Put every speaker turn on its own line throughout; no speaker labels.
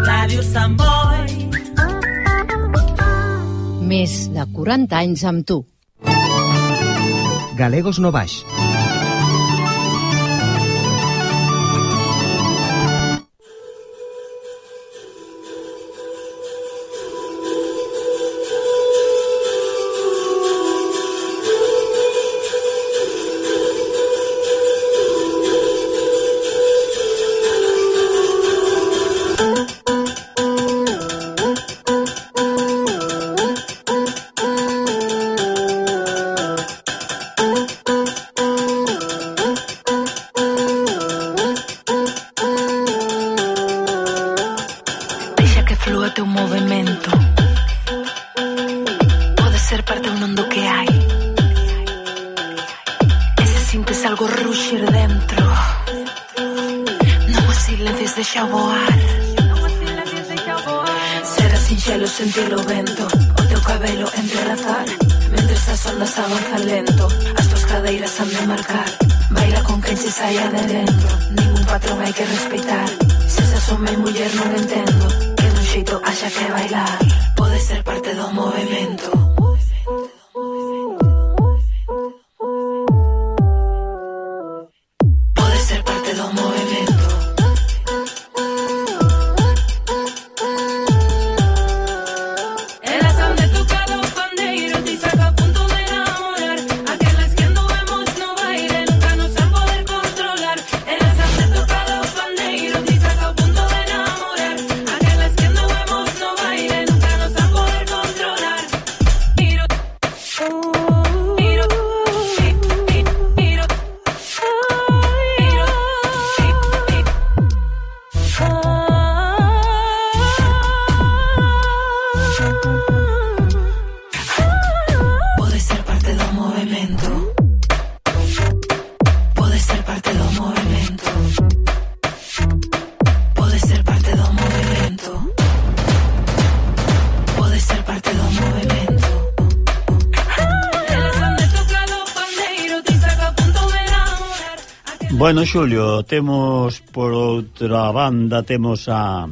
Ràdio Sant Boi.
Més de 40 anys amb tu.
Galegos no Baix.
Bueno, Xulio, temos por outra banda, temos a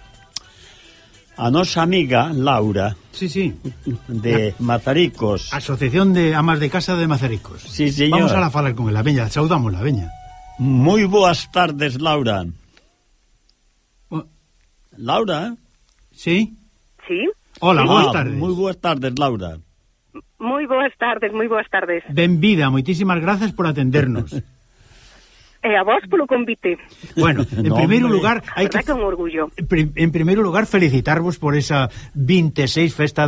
nosa amiga Laura.
Sí.
De Mazaricos.
Asociación de Amas de Casa de Mazaricos.
Sí, señor.
Vamos a falar con ela, veña, saudámosla, veña.
Moi boas tardes, Laura. Laura?
Sí.
Hola, boas tardes.
Moi boas tardes, Laura.
Moi boas tardes.
Benvida, moitísimas grazas por atendernos.
E a vos polo convite.
Bueno, en primeiro lugar, hai que
un orgullo.
En primeiro lugar, felicitarvos por esa 26 festa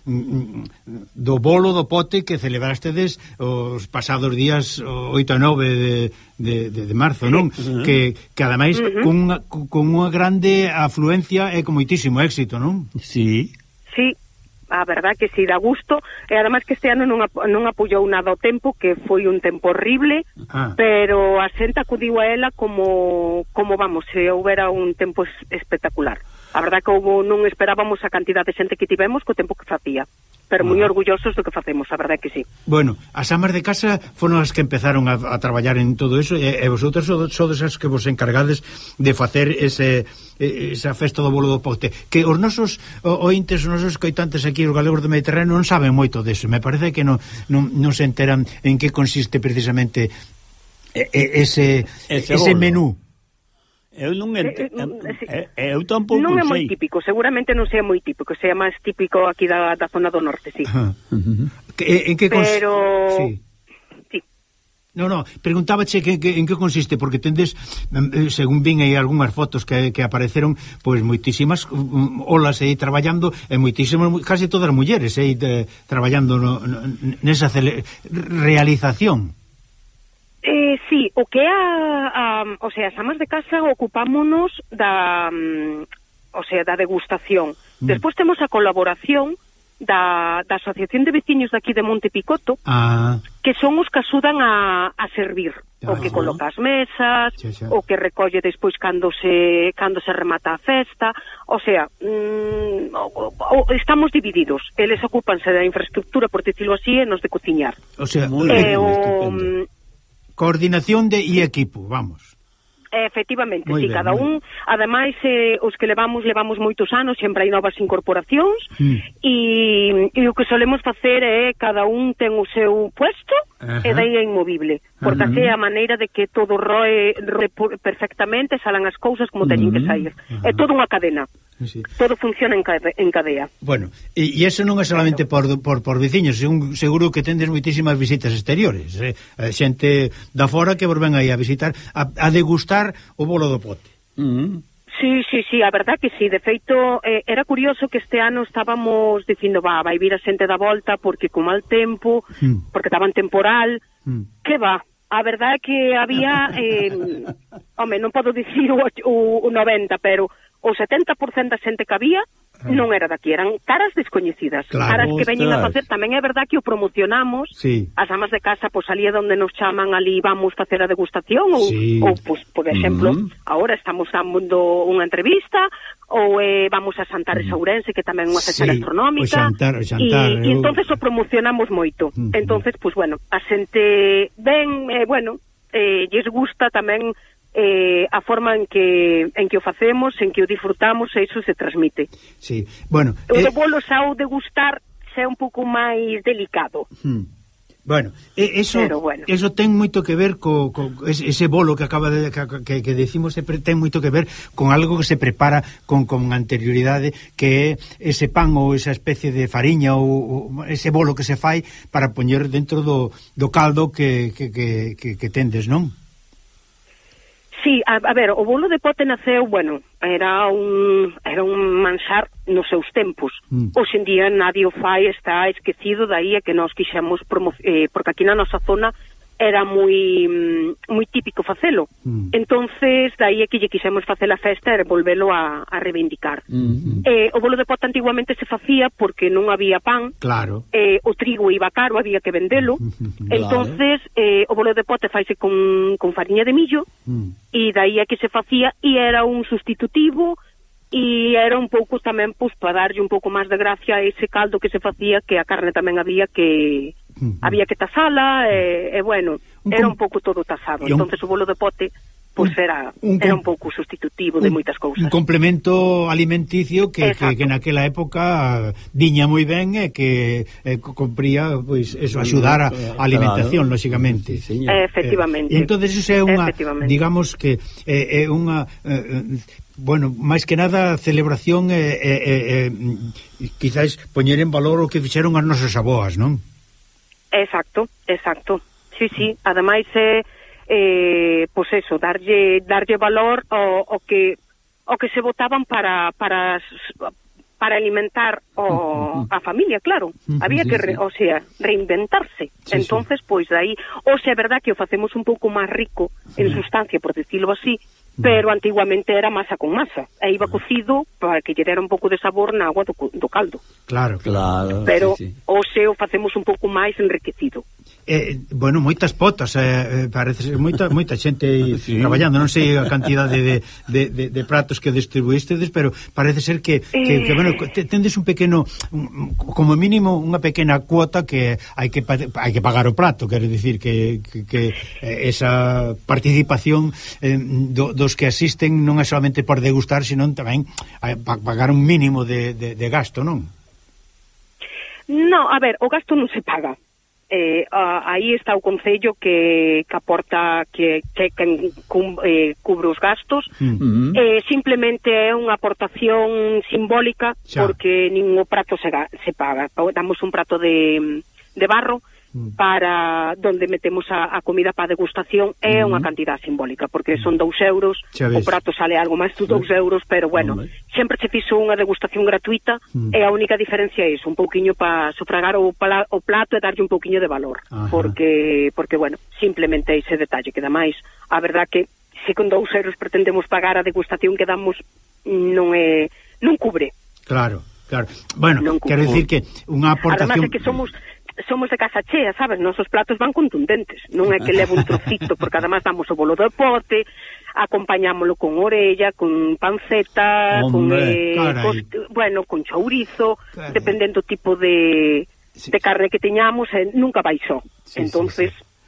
do bolo do pote que celebrastedes os pasados días 8 e 9 de marzo, non? Que ademais con unha grande afluencia e con moitísimo éxito, non?
Sí.
A verdad que si, dá gusto, e ademais que este ano non apoiou nada o tempo, que foi un tempo horrible, pero a xente acudiu a ela como vamos, se houbera un tempo espectacular. A verdad que non esperábamos a cantidad de xente que tivemos co tempo que facía, pero moi orgullosos do que facemos, a verdad que sí.
Bueno, as amas de casa foron as que empezaron a traballar en todo eso, e vosotros sodes as que vos encargades de facer esa festa do bolo do pote, que os nosos ointes, os nosos coitantes aquí, os galegos do Mediterráneo, non saben moito deso. Me parece que non se enteran en que consiste precisamente ese menú.
Eu non eu tampouco
non é moi típico, seguramente non sea moi típico, sea máis típico aquí da zona do norte, sí.
En que
pero
sí. No, preguntábache en que consiste, porque tendes, según vin aí algunhas fotos que apareceron, pois moitísimas olas aí traballando, e moitísimas, casi todas as mulleres aí traballando nesa realización.
Sí, o que o sea, as amas de casa ocupámonos da degustación. Despois temos a colaboración da Asociación de Veciños de aquí de Monte Picoto, que son os que axudan a servir, o que coloca as mesas, o que recolle despois cando se remata a festa, o sea, estamos divididos. Eles ocúpanse da infraestructura, por dicilo así, e nos de cociñar.
O sea, coordinación e equipo, vamos.
Efectivamente, si cada un, ademais, os que levamos moitos anos, sempre hai novas incorporacións, e o que solemos facer é cada un ten o seu puesto e daí é inmovible, porque así é a maneira de que todo roe perfectamente, salan as cousas como teñen que sair. É toda unha cadena. Sí. Todo funciona en cadea.
Bueno, e eso non é solamente por veciños, seguro que tendes moitísimas visitas exteriores, xente da fora que vos ven aí a visitar, a degustar o bolo do pote.
Sí, a verdad que sí. De feito, era curioso que este ano estábamos dicindo, vai vir a xente da volta porque con mal tempo, porque estaba en temporal, que va. A verdad é que había, non podo dicir o 90, pero o 70% da xente que había non era daqui, eran caras descoñecidas, caras que veñen a facer. Tamén é verdad que o promocionamos, as amas de casa, pois ali é onde nos chaman, ali vamos facer a degustación, ou pois, por exemplo, agora estamos dando unha entrevista, ou vamos a Xantar de Ourense, que tamén é unha festa gastronómica, e entonces o promocionamos moito. Entonces, pois, bueno, a xente ven, lles gusta tamén a forma en que o facemos, en que o disfrutamos, e iso se transmite.
Sí, bueno,
o bolo xa o degustar xa é un pouco máis delicado.
Bueno, eso ten moito que ver co ese bolo que acaba de que decimos, ten moito que ver con algo que se prepara con anterioridade, que é ese pan ou esa especie de fariña ou ese bolo que se fai para poñer dentro do caldo que tendes, non?
Sí, a ver, o bolo de pote naceu, era un manxar nos seus tempos. Hoxe en día nadie o fai, está esquecido, daí é que nós quixemos porque aquí na nosa zona era moi típico facelo. Entonces, daí é que lle quixemos facer a festa e volvelo a reivindicar. O bolo de pote antiguamente se facía porque non había pan, o trigo iba caro, había que vendelo. Entonces, o bolo de pote faise con fariña de millo, e daí é que se facía, e era un sustitutivo, e era un pouco tamén para darlle un pouco máis de gracia a ese caldo que se facía, que a carne tamén había que tasala, era un pouco todo tasado. Entonces o bolo de pote era un pouco sustitutivo de moitas cousas.
Un complemento alimenticio que naquela época viña moi ben e que compría, pois, eso, axudar a alimentación, lóxicamente.
Efectivamente.
Entonces eso é unha, digamos que é unha máis que nada celebración quizás poñer en valor o que fixeron as nosas aboas, non?
Exacto. Sí. Ademais pois eso, darlle valor ao que se botaban para alimentar a familia, claro. Había que reinventarse. Entonces, pois aí, é verdad que o facemos un pouco máis rico en sustancia, por decirlo así, pero antiguamente era masa con masa, e iba cocido para que lle dera un pouco de sabor na agua do caldo.
Claro.
Pero hoxe o facemos un pouco máis enriquecido.
Moitas potas, parece ser moita xente traballando, non sei a cantidade de pratos que distribuístedes, pero parece ser que tendes un pequeno, como mínimo unha pequena cuota que hai que pagar o prato, quero dicir que esa participación dos que asisten non é solamente por degustar, senón tamén pagar un mínimo de gasto, non?
No, a ver, o gasto non se paga. Aí está o Concello que aporta, que cubre os gastos. Simplemente é unha aportación simbólica, porque ningún prato se paga. Damos un prato de barro para donde metemos a comida para degustación, é unha cantidad simbólica, porque son 2 euros, o prato sale algo máis de 2 euros, pero sempre se fixo unha degustación gratuita, e a única diferencia é iso, un pouquiño para sufragar o plato e darlle un pouquiño de valor, porque simplemente ese detalle, que ademais, a verdad que se con 2 euros pretendemos pagar a degustación que damos, non cubre.
Claro. Bueno, quero dicir que unha aportación...
Además é que somos de casa chea, sabes? Nosos platos van contundentes, non é que leve un trocito, porque además damos o bolo de pote, acompañámoslo con orella, con panceta, con chourizo, dependendo do tipo de carne que teñamos, nunca baixou. Entonces...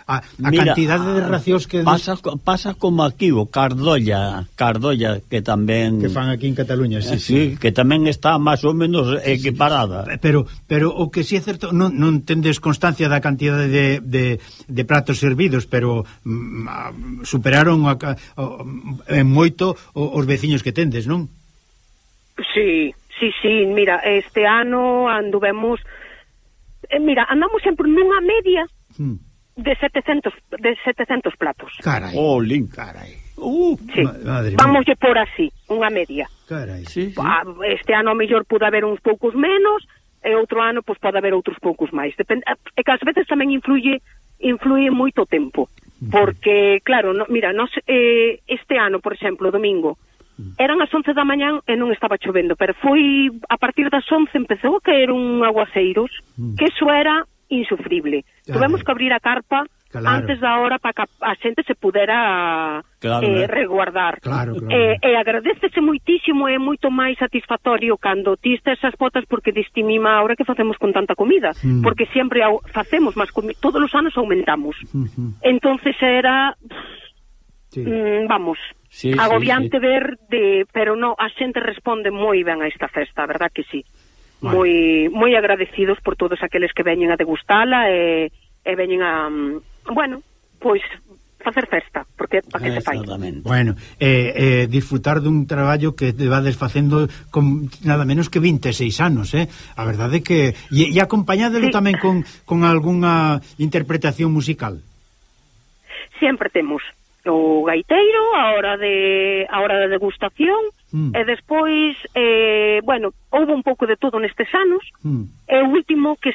a cantidade de racións que...
Pasa como aquí o Cardolla, que tamén...
Que fan aquí en Cataluña, sí.
Que tamén está máis ou menos equiparada.
Pero o que sí é certo, non tendes constancia da cantidade de pratos servidos, pero superaron en moito os veciños que tendes, non?
Sí, mira, este ano anduvemos... andamos sempre nunha media de 700 platos.
Carai.
Carai.
Sí. Vámoslle por así, unha media.
Carai.
Sí.
Este ano a mellor pude haber uns poucos menos, e outro ano pois pode haber outros poucos máis. É que ás veces tamén influye moito o tempo. Porque, claro, este ano, por exemplo, domingo, eran as 11 da mañán e non estaba chovendo, pero foi a partir das 11 empezou a caer un aguaceiros que eso era insufrible. Tuvemos que abrir a carpa antes da hora para que a xente se pudera resguardar.
Claro.
E agradecese moitísimo, é moito máis satisfactorio cando ti estes as botas, porque diste mima ahora que facemos con tanta comida, porque sempre facemos máis comida, todos os anos aumentamos. Entonces era... vamos... agobiante ver pero no, a xente responde moi ben a esta festa, a verdad que sí. Moi agradecidos por todos aqueles que veñen a degustala e veñen a pois facer festa, porque para que se fai.
Bueno, disfrutar dun traballo que te vades facendo con nada menos que 26 anos, a verdade que e acompañádelo tamén con algunha interpretación musical.
Sempre temos o gaiteiro, a hora de degustación, e despois houve un pouco de todo nestes anos, e o último que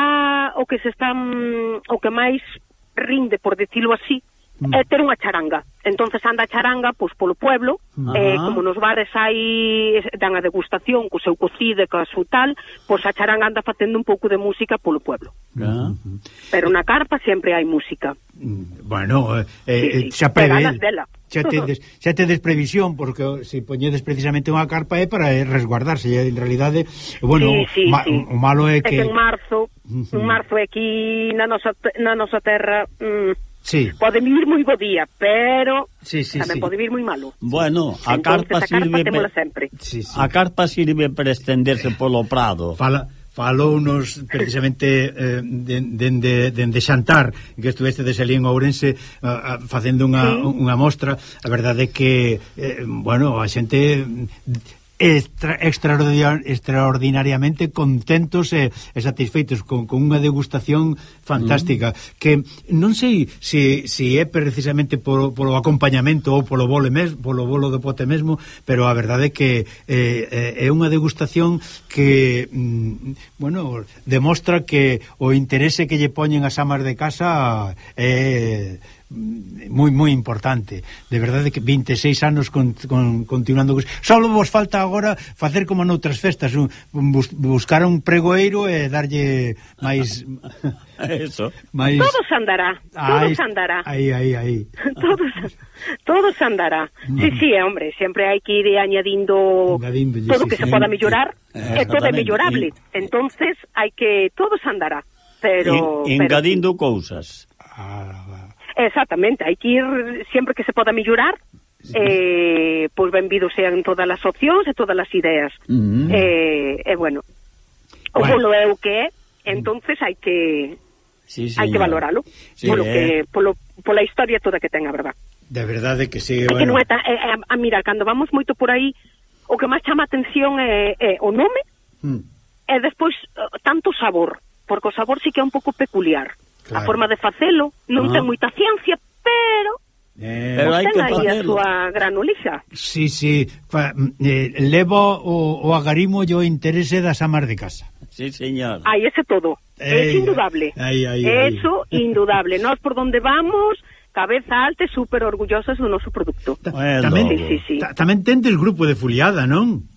máis rinde, por decirlo así, é ter unha charanga. Entonces anda a charanga pois polo pueblo, como nos bares dan a degustación co seu cocido e co seu tal, pois a charanga anda facendo un pouco de música polo pueblo. Pero na carpa sempre hai música.
Bueno, xa tedes previsión, porque se poñedes precisamente unha carpa é para resguardarse, e en realidade, bueno, o malo é que...
en marzo aquí na nosa terra... pode vivir moi bo día, pero tamén pode vivir moi malo.
Bueno, a carpa sirve para estenderse polo prado.
Falounos precisamente dende xantar, que estuveste ali en Ourense facendo unha mostra. A verdade é que a xente extraordinariamente contentos e satisfeitos con unha degustación fantástica, que non sei se é precisamente polo acompañamento ou polo bolo do pote mesmo, pero a verdade é que é unha degustación que demostra que o interese que lle poñen as amas de casa é moi importante. De verdade que 26 anos continuando. Só vos falta agora facer como noutras festas, buscar un pregoeiro e darlle máis
eso.
Todo andará.
Aí.
Todo andará. Sí, hombre, sempre hai que ir añadindo todo que se poda mellorar, e todo é mellorable. Entonces hai que todo andará, pero
engadindo cousas.
Exactamente, hai que ir sempre que se poda mellorar, pois benvidos sean todas as opcións e todas as ideas. Bueno, o bolo é o que é, entonces hai que valoralo, pola historia toda que ten, a verdad.
De verdade que sí.
Que non é mira, cando vamos moito por aí, o que máis chama a atención é o nome, e despois tanto sabor, porque o sabor sí que é un pouco peculiar. Claro. A forma de facelo non ten moita ciencia, pero hai que facelo. A súa granulixa.
Sí, levo o agarimo e o interese das amas de casa.
Sí, señor.
Ese todo. É indudable. Eso, indudable. Nós por donde vamos, cabeza alta e super orgullosas do noso produto.
Tamén tendes grupo de Fuliada, non?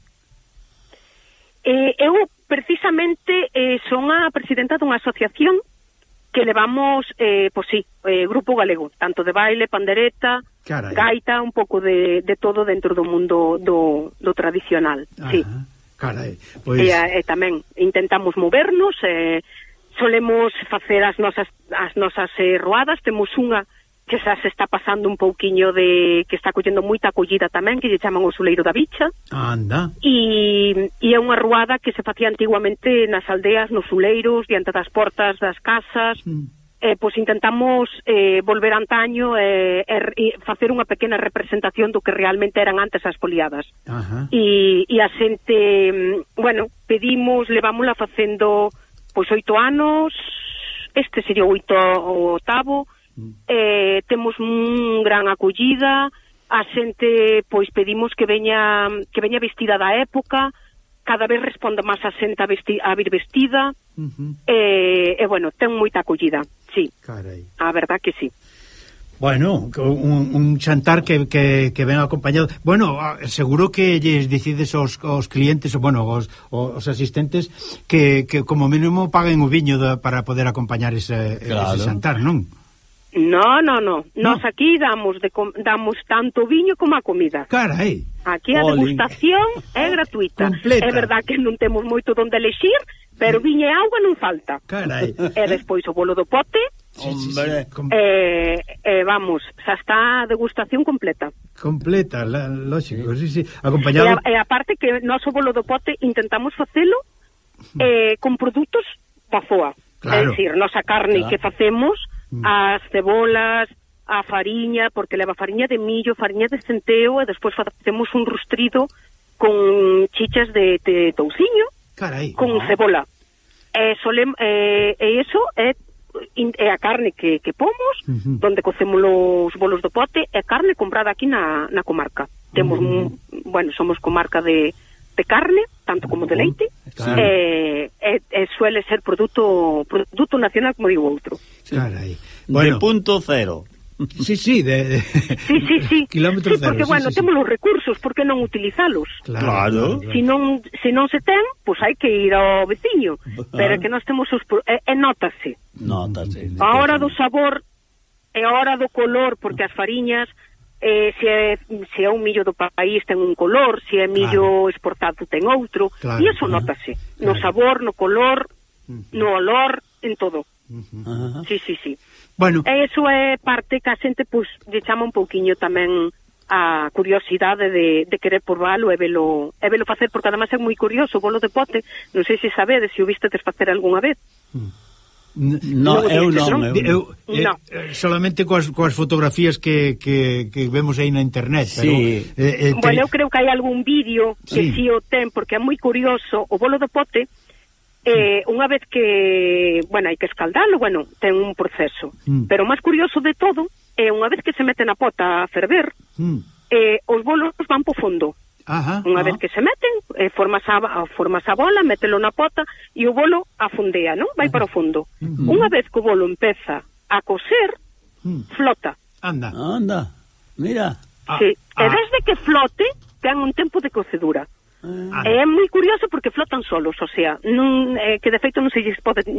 Eu, precisamente, son a presidenta dunha asociación que levamos, grupo galego, tanto de baile, pandereta, gaita, un pouco de todo dentro do mundo do tradicional. Sí.
Carai, pois...
E tamén intentamos movernos, solemos facer as nosas roadas. Temos unha que xa se está pasando un pouquiño que está collendo moita acollida tamén, que lle chaman o Suleiro da Bicha.
Anda.
E é unha ruada que se facía antiguamente nas aldeas, nos suleiros, diante das portas das casas. Pois intentamos volver antaño e facer unha pequena representación do que realmente eran antes as poliadas. E a xente, pedimos, levámola facendo pois 8 anos, este sería o 8º. Temos un gran acollida, a xente pois pedimos que veña vestida da época, cada vez responde máis a xente a vir vestida. Ten moita acollida, sí.
Carai.
A verdad que sí.
Bueno, un xantar que ven acompañado. Bueno, seguro que lles decides aos clientes, os asistentes que como mínimo paguen o viño para poder acompañar ese xantar, non?
No. Nos aquí damos tanto viño como a comida.
Carai.
Aquí a degustación é gratuita.
Completa.
É verdad que non temos moito donde elexir, pero viño e auga non falta.
Carai.
E despois o bolo do pote.
Hombre.
Vamos, xa está a degustación completa.
Completa, lógico, sí. Acompañado.
E aparte que noso bolo do pote intentamos facelo con produtos da zoa.
Claro.
É dicir, nosa carne que facemos, as cebolas, a fariña, porque leva fariña de millo, fariña de centeo, e despois facemos un rustrido con chichas de touciño.
Carai.
Con cebola. E iso é a carne que pomos, donde cocemos os bolos do pote, é carne comprada aquí na comarca. Temos somos comarca de carne, tanto como de leite, claro. Suele ser produto nacional, como digo outro.
Carai.
Bueno. De punto cero.
Sí.
Sí.
Kilómetro
sí, porque,
cero.
Temos os recursos, por que non utilizalos?
Claro.
Se non se ten, pois hai que ir ao veciño. Pero que nós temos nótase. A hora do sabor e a hora do color, porque as fariñas, se é un millo do país ten un color, se é millo exportado ten outro, e iso nótase. No sabor, no color, no olor, en todo. Sí.
Bueno.
E iso é parte que a xente lle chama un pouquiño tamén a curiosidade de querer probalo e velo facer, porque además é moi curioso o bolo de pote. Non sei se sabedes, se o vistedes facer algunha vez.
Eu solamente coas fotografías que vemos aí na internet, pero
eu creo que hai algún vídeo que si o ten, porque é moi curioso. O bolo de pote, unha vez que hai que escaldalo, ten un proceso, pero o máis curioso de todo é unha vez que se mete na pota a ferver, os bolos van po fondo. Unha vez que se meten, formas a bola, mételo na pota e o bolo afondea, non? Vai para o fondo. Unha vez que o bolo empeza a coser, flota.
Anda,
mira.
Sí. E desde que flote, ten un tempo de cocedura. É moi curioso porque flotan solos, o sea, que de feito non se lles pode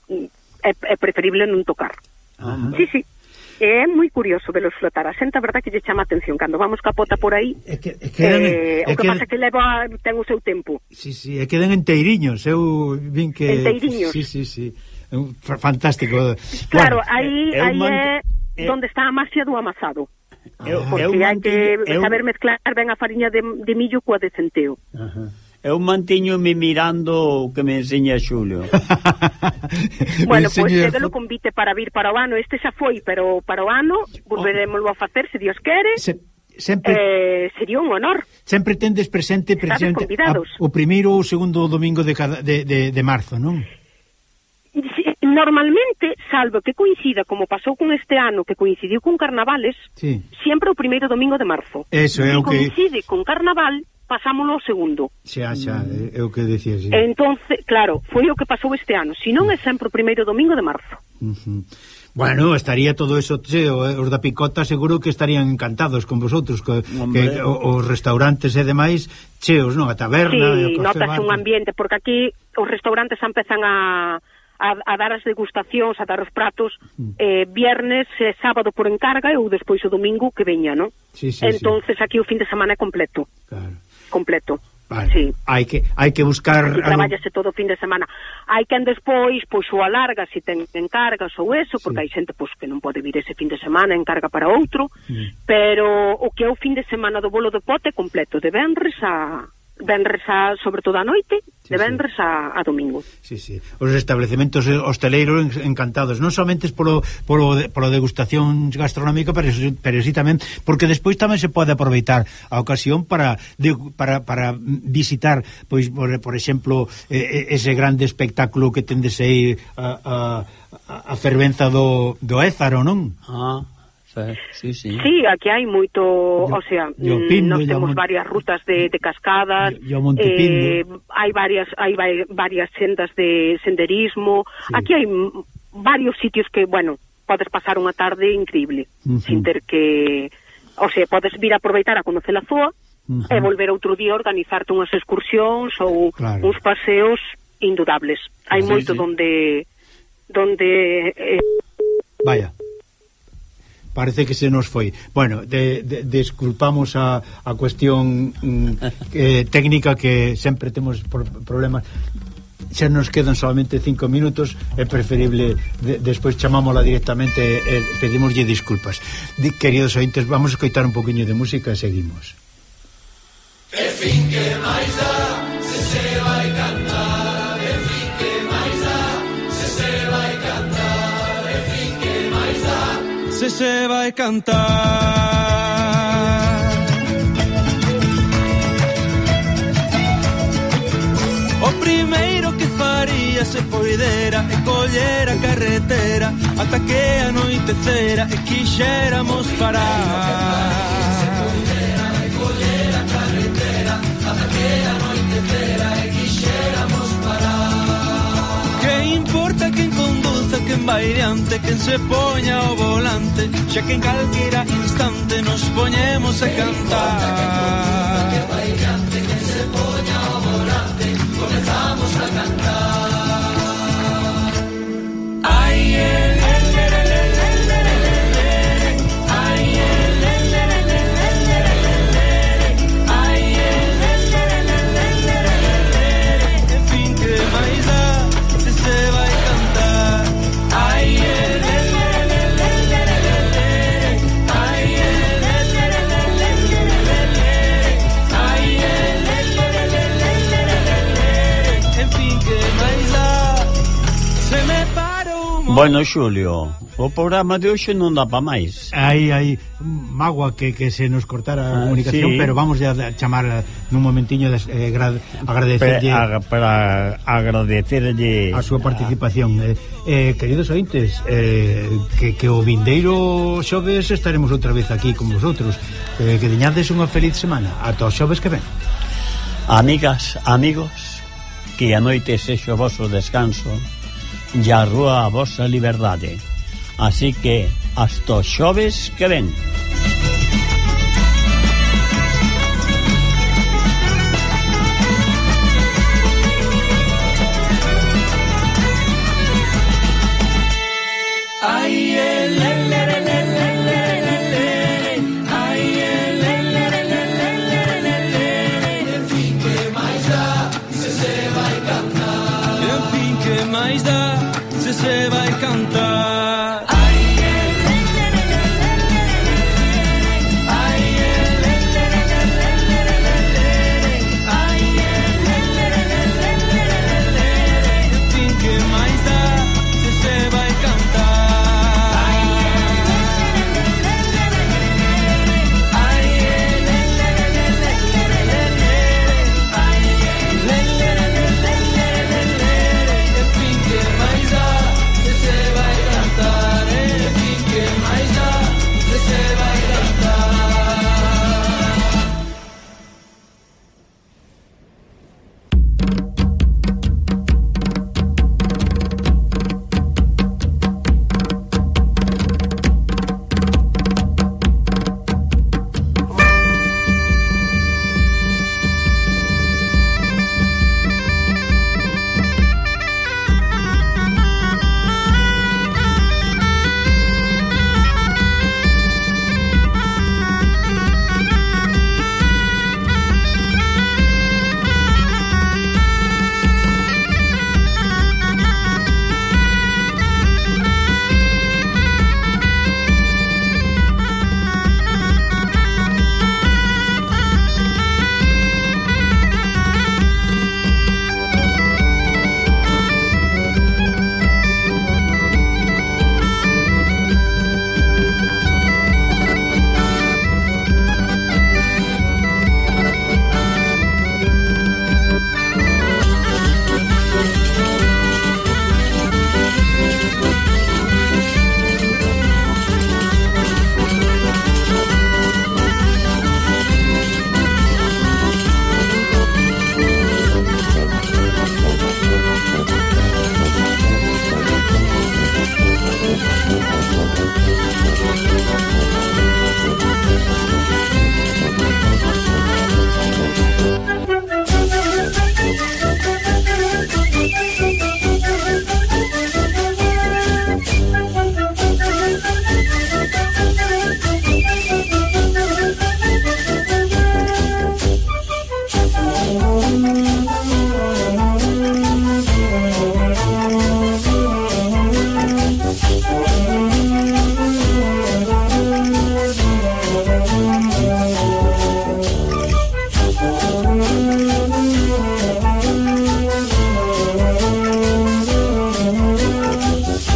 é preferible non tocar. Sí. É moi curioso velos flotar. A xente, a verdad, que lle chama atención cando vamos capota por aí. O que pasa é que ten o seu tempo.
Sí, e quedan enteiriños. Eu vin que...
Enteiriños.
Sí. Fantástico.
Claro, aí é onde está a maxia do amasado. Porque hai que saber mezclar ben a fariña de millo coa de centeo.
Eu manteño-me mirando o que me enseña Xulio.
Pois quedelo convite para vir para o ano. Este xa foi, pero para o ano volveremoslo a facer, se Dios quere. Sería un honor.
Sempre tendes presente o primeiro ou segundo domingo de marzo, non?
Normalmente, salvo que coincida, como pasou con este ano, que coincidiu con carnavales, sempre o primeiro domingo de marzo.
Eso é o que
coincide con carnaval, pasámolo ao segundo.
Xa, é o que decías.
Entonces, claro, foi o que pasou este ano. Se non é sempre o primeiro domingo de marzo.
Bueno, estaría todo eso cheo. Os da Picota seguro que estarían encantados con vosotros, que os restaurantes e demais cheos, non? A taberna.
Sí, notase un ambiente, porque aquí os restaurantes empezan a dar as degustacións, a dar os pratos viernes, sábado por encarga, ou despois o domingo que veña, non?
Sí.
Entonces aquí o fin de semana é completo.
Claro.
Completo.
Vale.
Sí.
Hai que buscar...
Aquí traballase todo o fin de semana. Hai quen despois, pois, o alarga se ten encargas ou eso, porque hai xente, pois, que non pode vir ese fin de semana, encarga para outro, pero o que é o fin de semana do bolo de pote completo, de venres a sobre todo a noite, de venres a domingo.
Sí. Os establecementos hosteleiros encantados, non somente polo degustación gastronómica, pero sí tamén, porque despois tamén se pode aproveitar a ocasión para visitar, pois, por exemplo, ese grande espectáculo que tendes aí a fervenza do Ézaro, non?
Sí, aquí hai moito, o sea, nós temos varias rutas de cascadas, hai varias sendas de senderismo, aquí hai varios sitios que, bueno, podes pasar unha tarde increíble, sin ter que, o sea, podes vir a aproveitar a conocer a zoa e volver outro día a organizarte unhas excursións ou uns paseos indudables. Hai moito donde
vaya. Parece que se nos foi. Bueno, desculpamos a cuestión técnica, que sempre temos problemas. Se nos quedan solamente 5 minutos, é preferible despois chamámola directamente e pedimoslle disculpas. Queridos ointes, vamos a escoitar un poquinho de música e seguimos.
En fin, que máis dá se vai cantar, en fin, que máis dá se vai cantar, en fin, que máis dá se vai cantar. O primeiro que faría se poidera e coller a carretera ata que anoitecera e quixéramos parar. Se poidera e coller a carretera ata que anoitecera e quixéramos parar. Que importa quen conduza, quen vai diante, quen se poña ao volante, xa que en calquera instante nos poñemos a cantar. Que vai diante, quen se poña ao volante, comezamos a cantar. Ai, en fin, que máis dá se vai cantar. Ai,
Bueno, Xulio, o programa de hoxe non dá pa máis.
Hai mágoa que se nos cortara a comunicación, pero vamos a chamar nun momentiño agradecerlle
para agradecerlle
a súa participación. Queridos ointes, que o vindeiro xoves estaremos outra vez aquí con vosotros. Que teñades unha feliz semana. Ata o xoves que ven.
Amigas, amigos, que a noite sexo o voso descanso e a rúa a vosa liberdade. Así que hasta o xoves que ven.